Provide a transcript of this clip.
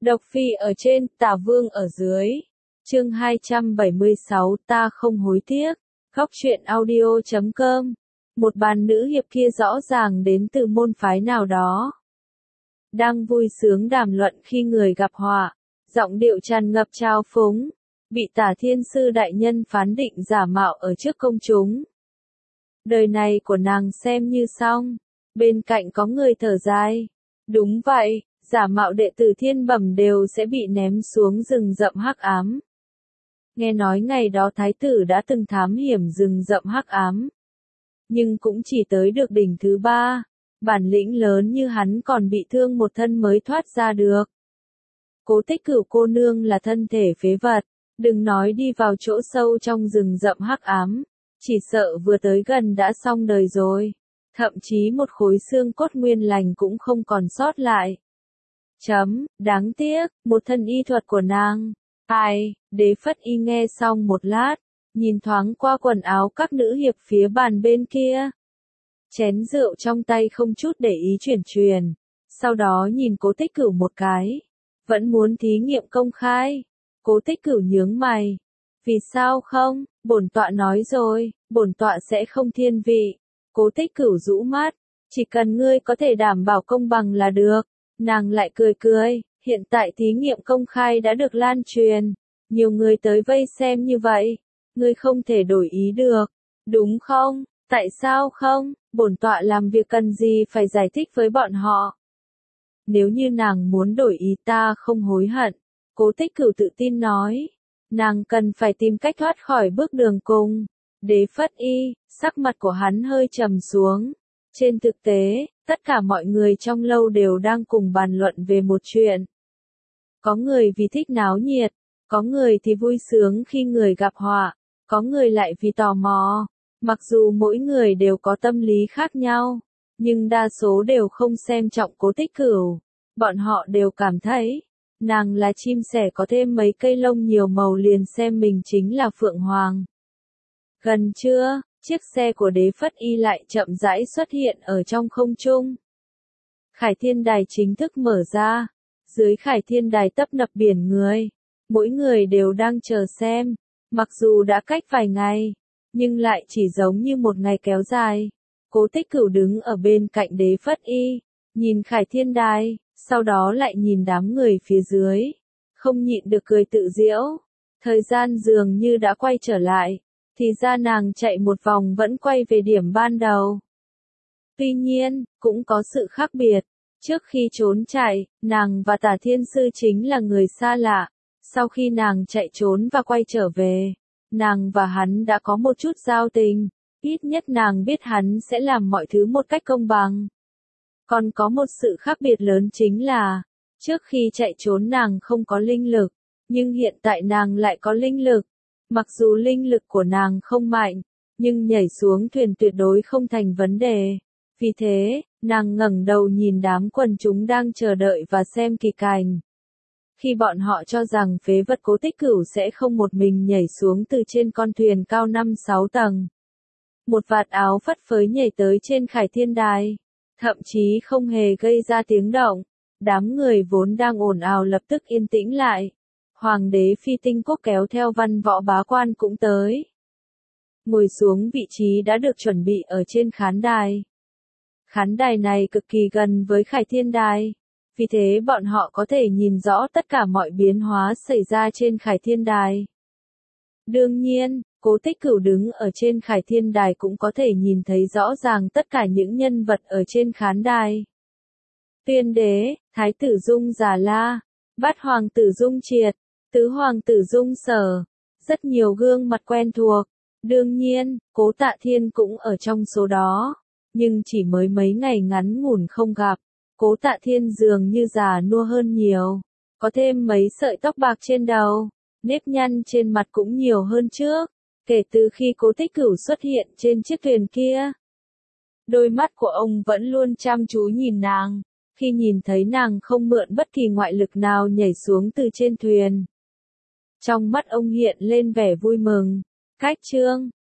Độc Phi ở trên, Tả Vương ở dưới. Chương 276, ta không hối tiếc. Góc truyện audio.com. Một bàn nữ hiệp kia rõ ràng đến từ môn phái nào đó. Đang vui sướng đàm luận khi người gặp họa, giọng điệu tràn ngập trao phúng, bị Tả Thiên Sư đại nhân phán định giả mạo ở trước công chúng. Đời này của nàng xem như xong. Bên cạnh có người thở dài. Đúng vậy, giả mạo đệ tử thiên bẩm đều sẽ bị ném xuống rừng rậm hắc ám. Nghe nói ngày đó thái tử đã từng thám hiểm rừng rậm hắc ám, nhưng cũng chỉ tới được đỉnh thứ 3, bản lĩnh lớn như hắn còn bị thương một thân mới thoát ra được. Cố Tích Cửu cô nương là thân thể phế vật, đừng nói đi vào chỗ sâu trong rừng rậm hắc ám, chỉ sợ vừa tới gần đã xong đời rồi, thậm chí một khối xương cốt nguyên lành cũng không còn sót lại. Đáng tiếc, một thân y thuật của nàng. Ai, Đế Phất Y nghe xong một lát, nhìn thoáng qua quần áo các nữ hiệp phía bàn bên kia. Chén rượu trong tay không chút để ý chuyển, sau đó nhìn Cố Tích Cửu một cái. Vẫn muốn thí nghiệm công khai. Cố Tích Cửu nhướng mày. Vì sao không, bổn tọa nói rồi, bổn tọa sẽ không thiên vị. Cố Tích Cửu rũ mắt, chỉ cần ngươi có thể đảm bảo công bằng là được. Nàng lại cười, hiện tại thí nghiệm công khai đã được lan truyền, nhiều người tới vây xem như vậy, ngươi không thể đổi ý được, đúng không? Tại sao không? Bổn tọa làm việc cần gì phải giải thích với bọn họ? Nếu như nàng muốn đổi ý ta không hối hận, Cố Tích Cửu tự tin nói, nàng cần phải tìm cách thoát khỏi bước đường cùng. Đế Phất Y, sắc mặt của hắn hơi trầm xuống. Trên thực tế, tất cả mọi người trong lâu đều đang cùng bàn luận về một chuyện. Có người vì thích náo nhiệt, có người thì vui sướng khi người gặp họa, có người lại vì tò mò. Mặc dù mỗi người đều có tâm lý khác nhau, nhưng đa số đều không xem trọng Cố Tích Cửu. Bọn họ đều cảm thấy, nàng là chim sẻ có thêm mấy cây lông nhiều màu liền xem mình chính là Phượng Hoàng. Gần trưa, chiếc xe của Đế Phất Y lại chậm rãi xuất hiện ở trong không trung. Khải Thiên Đài chính thức mở ra. Dưới Khải Thiên Đài tấp nập biển người. Mỗi người đều đang chờ xem. Mặc dù đã cách vài ngày, nhưng lại chỉ giống như một ngày kéo dài. Cố Tích Cửu đứng ở bên cạnh Đế Phất Y, nhìn Khải Thiên Đài, sau đó lại nhìn đám người phía dưới. Không nhịn được cười tự giễu. Thời gian dường như đã quay trở lại. Thì ra nàng chạy một vòng vẫn quay về điểm ban đầu. Tuy nhiên, cũng có sự khác biệt. Trước khi trốn chạy, nàng và Tả Thiên Sư chính là người xa lạ. Sau khi nàng chạy trốn và quay trở về, nàng và hắn đã có một chút giao tình. Ít nhất nàng biết hắn sẽ làm mọi thứ một cách công bằng. Còn có một sự khác biệt lớn chính là, trước khi chạy trốn nàng không có linh lực, nhưng hiện tại nàng lại có linh lực. Mặc dù linh lực của nàng không mạnh, nhưng nhảy xuống thuyền tuyệt đối không thành vấn đề. Vì thế, nàng ngẩng đầu nhìn đám quần chúng đang chờ đợi và xem kỳ cảnh. Khi bọn họ cho rằng phế vật Cố Tích Cửu sẽ không một mình nhảy xuống từ trên con thuyền cao 5-6 tầng. Một vạt áo phất phới nhảy tới trên Khải Thiên Đài, thậm chí không hề gây ra tiếng động. Đám người vốn đang ồn ào lập tức yên tĩnh lại. Hoàng đế Phi Tinh Quốc kéo theo văn võ bá quan cũng tới. Ngồi xuống vị trí đã được chuẩn bị ở trên khán đài. Khán đài này cực kỳ gần với Khải Thiên Đài, vì thế bọn họ có thể nhìn rõ tất cả mọi biến hóa xảy ra trên Khải Thiên Đài. Đương nhiên, Cố Tích Cửu đứng ở trên Khải Thiên Đài cũng có thể nhìn thấy rõ ràng tất cả những nhân vật ở trên khán đài. Tuyên đế, Thái tử Dung Già La, Bát hoàng tử Dung Triệt, Tứ hoàng tử Dung Sở, rất nhiều gương mặt quen thuộc. Đương nhiên, Cố Tạ Thiên cũng ở trong số đó, nhưng chỉ mới mấy ngày ngắn ngủn không gặp, Cố Tạ Thiên dường như già nua hơn nhiều, có thêm mấy sợi tóc bạc trên đầu, nếp nhăn trên mặt cũng nhiều hơn trước, kể từ khi Cố Tích Cửu xuất hiện trên chiếc thuyền kia. Đôi mắt của ông vẫn luôn chăm chú nhìn nàng, khi nhìn thấy nàng không mượn bất kỳ ngoại lực nào nhảy xuống từ trên thuyền. Trong mắt ông hiện lên vẻ vui mừng. Cách chương